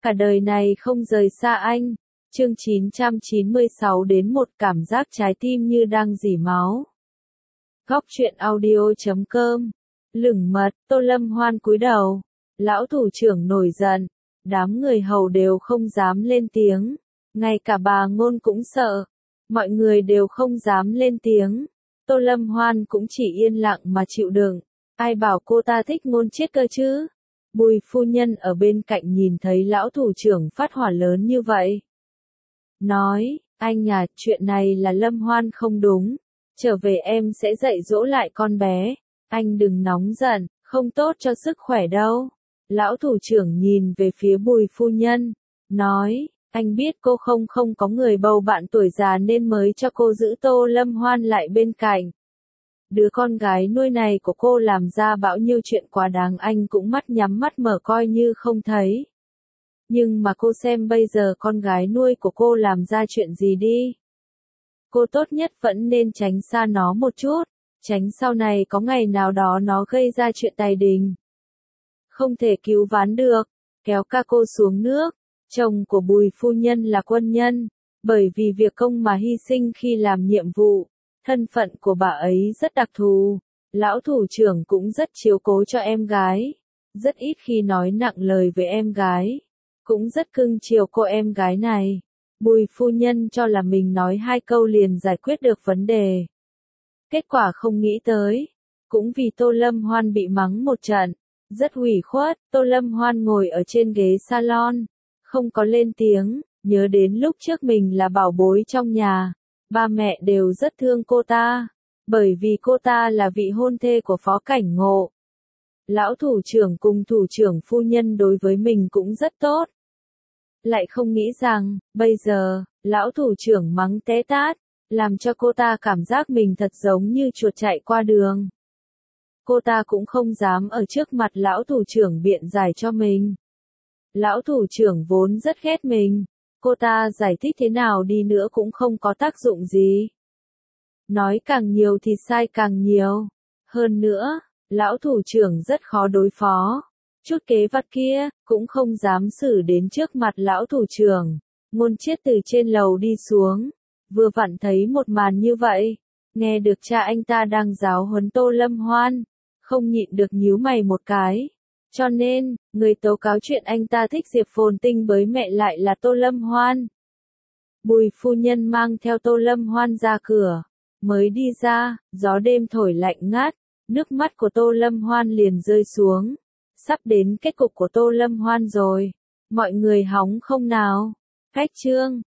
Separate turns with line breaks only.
Cả đời này không rời xa anh. Chương 996 đến một cảm giác trái tim như đang rỉ máu. Góc truyện audio.com. Lửng mật, Tô Lâm Hoan cúi đầu. Lão thủ trưởng nổi giận. Đám người hầu đều không dám lên tiếng. Ngay cả bà Ngôn cũng sợ. Mọi người đều không dám lên tiếng. Tô Lâm Hoan cũng chỉ yên lặng mà chịu đựng. Ai bảo cô ta thích Ngôn chết cơ chứ? Bùi phu nhân ở bên cạnh nhìn thấy lão thủ trưởng phát hỏa lớn như vậy. Nói, anh à, chuyện này là Lâm Hoan không đúng. Trở về em sẽ dạy dỗ lại con bé. Anh đừng nóng giận, không tốt cho sức khỏe đâu. Lão thủ trưởng nhìn về phía Bùi phu nhân. Nói, anh biết cô không có người bầu bạn tuổi già nên mới cho cô giữ Tô Lâm Hoan lại bên cạnh. Đứa con gái nuôi này của cô làm ra bao nhiêu chuyện quá đáng anh cũng mắt nhắm mắt mở coi như không thấy. Nhưng mà cô xem bây giờ con gái nuôi của cô làm ra chuyện gì đi. Cô tốt nhất vẫn nên tránh xa nó một chút, tránh sau này có ngày nào đó nó gây ra chuyện tài đình. Không thể cứu vãn được, kéo ca cô xuống nước. Chồng của Bùi phu nhân là quân nhân, bởi vì việc công mà hy sinh khi làm nhiệm vụ. Thân phận của bà ấy rất đặc thù, lão thủ trưởng cũng rất chiếu cố cho em gái, rất ít khi nói nặng lời với em gái, cũng rất cưng chiều cô em gái này. Bùi phu nhân cho là mình nói 2 câu liền giải quyết được vấn đề. Kết quả không nghĩ tới, cũng vì Tô Lâm Hoan bị mắng một trận, rất ủy khuất. Tô Lâm Hoan ngồi ở trên ghế salon, không có lên tiếng, nhớ đến lúc trước mình là bảo bối trong nhà. Ba mẹ đều rất thương cô ta, bởi vì cô ta là vị hôn thê của Phó Cảnh Ngộ. Lão thủ trưởng cùng thủ trưởng phu nhân đối với mình cũng rất tốt. Lại không nghĩ rằng, bây giờ, lão thủ trưởng mắng té tát, làm cho cô ta cảm giác mình thật giống như chuột chạy qua đường. Cô ta cũng không dám ở trước mặt lão thủ trưởng biện giải cho mình. Lão thủ trưởng vốn rất ghét mình. Cô ta giải thích thế nào đi nữa cũng không có tác dụng gì. Nói càng nhiều thì sai càng nhiều. Hơn nữa, lão thủ trưởng rất khó đối phó. Chút kế vặt kia, cũng không dám xử đến trước mặt lão thủ trưởng. Ngôn Chiết từ trên lầu đi xuống. Vừa vặn thấy một màn như vậy. Nghe được cha anh ta đang giáo huấn Tô Lâm Hoan. Không nhịn được nhíu mày một cái. Cho nên, người tố cáo chuyện anh ta thích Diệp Phồn Tinh với mẹ lại là Tô Lâm Hoan. Bùi phu nhân mang theo Tô Lâm Hoan ra cửa. Mới đi ra, gió đêm thổi lạnh ngát, nước mắt của Tô Lâm Hoan liền rơi xuống. Sắp đến kết cục của Tô Lâm Hoan rồi. Mọi người hóng không nào? Khách trương,